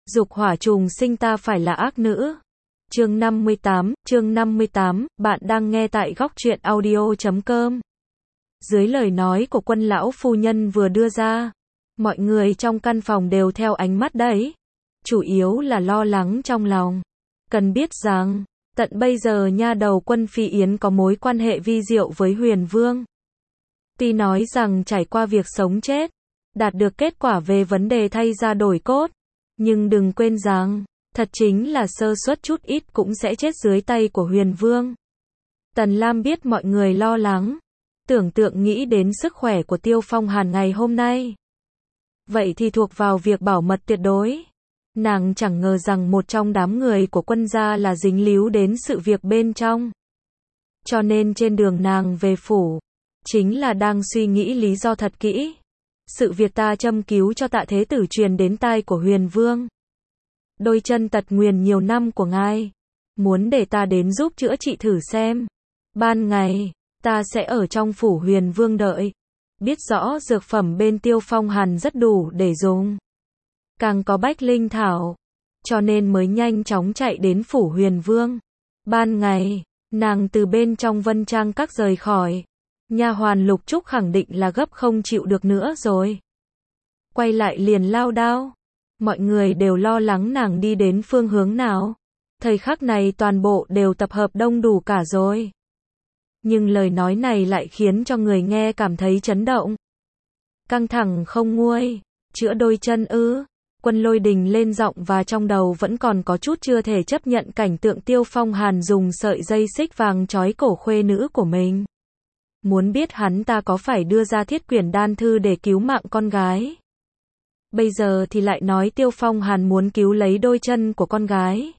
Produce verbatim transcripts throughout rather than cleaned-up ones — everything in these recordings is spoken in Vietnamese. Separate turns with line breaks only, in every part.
Dục hỏa trùng sinh ta phải là ác nữ. Chương năm mươi tám, chương năm mươi tám, bạn đang nghe tại góc truyện audio chấm com. Dưới lời nói của Quân lão phu nhân vừa đưa ra, mọi người trong căn phòng đều theo ánh mắt đấy, chủ yếu là lo lắng trong lòng. Cần biết rằng, tận bây giờ nha đầu Quân Phi Yến có mối quan hệ vi diệu với Huyền Vương. Tuy nói rằng trải qua việc sống chết, đạt được kết quả về vấn đề thay da đổi cốt, nhưng đừng quên rằng, thật chính là sơ suất chút ít cũng sẽ chết dưới tay của Huyền Vương. Tần Lam biết mọi người lo lắng, tưởng tượng nghĩ đến sức khỏe của Tiêu Phong Hàn ngày hôm nay. Vậy thì thuộc vào việc bảo mật tuyệt đối. Nàng chẳng ngờ rằng một trong đám người của Quân gia là dính líu đến sự việc bên trong. Cho nên trên đường nàng về phủ, chính là đang suy nghĩ lý do thật kỹ. Sự việc ta châm cứu cho Tạ Thế Tử truyền đến tai của Huyền Vương. Đôi chân tật nguyền nhiều năm của ngài, muốn để ta đến giúp chữa trị thử xem. Ban ngày, ta sẽ ở trong phủ Huyền Vương đợi. Biết rõ dược phẩm bên Tiêu Phong Hàn rất đủ để dùng. Càng có bách linh thảo, cho nên mới nhanh chóng chạy đến phủ Huyền Vương. Ban ngày, nàng từ bên trong Vân Trang Các rời khỏi. Nha hoàn Lục Trúc khẳng định là gấp không chịu được nữa rồi. Quay lại liền lao đao. Mọi người đều lo lắng nàng đi đến phương hướng nào. Thời khắc này toàn bộ đều tập hợp đông đủ cả rồi. Nhưng lời nói này lại khiến cho người nghe cảm thấy chấn động. Căng thẳng không nguôi. Chữa đôi chân ư? Quân Lôi Đình lên giọng và trong đầu vẫn còn có chút chưa thể chấp nhận cảnh tượng Tiêu Phong Hàn dùng sợi dây xích vàng trói cổ khuê nữ của mình. Muốn biết hắn ta có phải đưa ra thiết quyển đan thư để cứu mạng con gái. Bây giờ thì lại nói Tiêu Phong Hàn muốn cứu lấy đôi chân của con gái.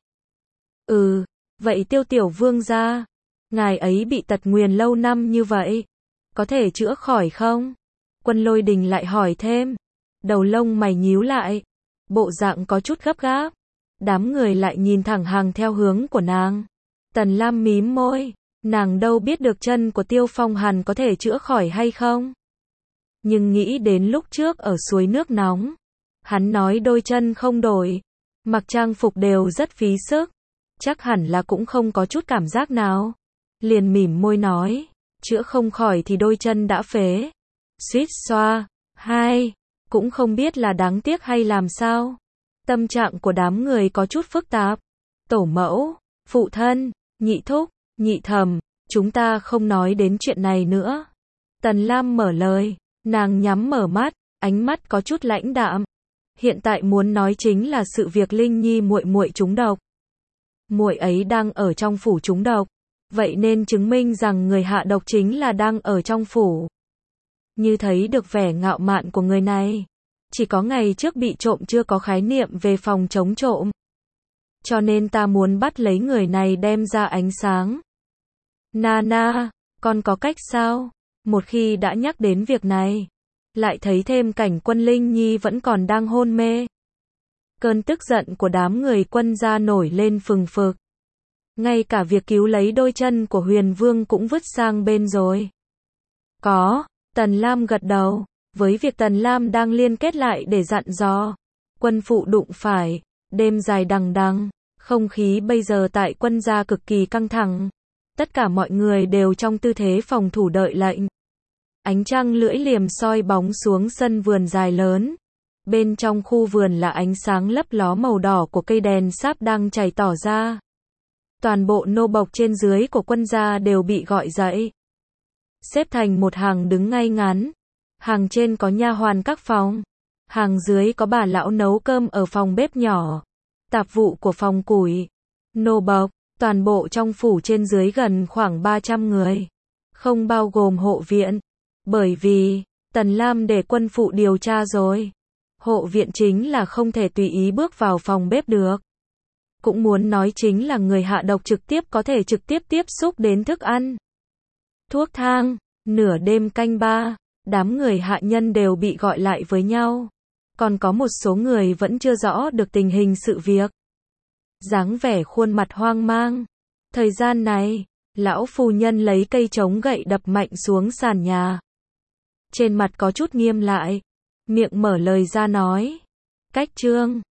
Ừ, vậy Tiêu Tiểu Vương gia, ngài ấy bị tật nguyền lâu năm như vậy, có thể chữa khỏi không? Quân Lôi Đình lại hỏi thêm, đầu lông mày nhíu lại, bộ dạng có chút gấp gáp. Đám người lại nhìn thẳng hàng theo hướng của nàng. Tần Lam mím môi, nàng đâu biết được chân của Tiêu Phong Hàn có thể chữa khỏi hay không. Nhưng nghĩ đến lúc trước ở suối nước nóng, hắn nói đôi chân không đổi, mặc trang phục đều rất phí sức, chắc hẳn là cũng không có chút cảm giác nào. Liền mỉm môi nói, chữa không khỏi thì đôi chân đã phế. Suýt xoa, hai, cũng không biết là đáng tiếc hay làm sao. Tâm trạng của đám người có chút phức tạp. Tổ mẫu, phụ thân, nhị thúc, nhị thẩm, chúng ta không nói đến chuyện này nữa. Tần Lam mở lời, nàng nhắm mở mắt, ánh mắt có chút lãnh đạm. Hiện tại muốn nói chính là sự việc Linh Nhi muội muội trúng độc. Muội ấy đang ở trong phủ trúng độc, vậy nên chứng minh rằng người hạ độc chính là đang ở trong phủ. Như thấy được vẻ ngạo mạn của người này, chỉ có ngày trước bị trộm chưa có khái niệm về phòng chống trộm. Cho nên ta muốn bắt lấy người này đem ra ánh sáng. Nana, con có cách sao? Một khi đã nhắc đến việc này, lại thấy thêm cảnh Quân Linh Nhi vẫn còn đang hôn mê. Cơn tức giận của đám người Quân gia nổi lên phừng phực. Ngay cả việc cứu lấy đôi chân của Huyền Vương cũng vứt sang bên rồi. Có, Tần Lam gật đầu, với việc Tần Lam đang liên kết lại để dặn dò. Quân phụ đụng phải, đêm dài đằng đằng, không khí bây giờ tại Quân gia cực kỳ căng thẳng. Tất cả mọi người đều trong tư thế phòng thủ đợi lệnh. Ánh trăng lưỡi liềm soi bóng xuống sân vườn dài lớn. Bên trong khu vườn là ánh sáng lấp ló màu đỏ của cây đèn sáp đang chảy tỏ ra. Toàn bộ nô bộc trên dưới của Quân gia đều bị gọi dậy. Xếp thành một hàng đứng ngay ngắn. Hàng trên có nha hoàn các phòng. Hàng dưới có bà lão nấu cơm ở phòng bếp nhỏ. Tạp vụ của phòng củi. Nô bộc, toàn bộ trong phủ trên dưới gần khoảng ba trăm người. Không bao gồm hộ viện. Bởi vì, Tần Lam để quân phụ điều tra rồi. Hộ viện chính là không thể tùy ý bước vào phòng bếp được. Cũng muốn nói chính là người hạ độc trực tiếp có thể trực tiếp tiếp xúc đến thức ăn. Thuốc thang, nửa đêm canh ba, đám người hạ nhân đều bị gọi lại với nhau. Còn có một số người vẫn chưa rõ được tình hình sự việc. Dáng vẻ khuôn mặt hoang mang. Thời gian này, lão phu nhân lấy cây trống gậy đập mạnh xuống sàn nhà. Trên mặt có chút nghiêm lại. Miệng mở lời ra nói. Cách trương,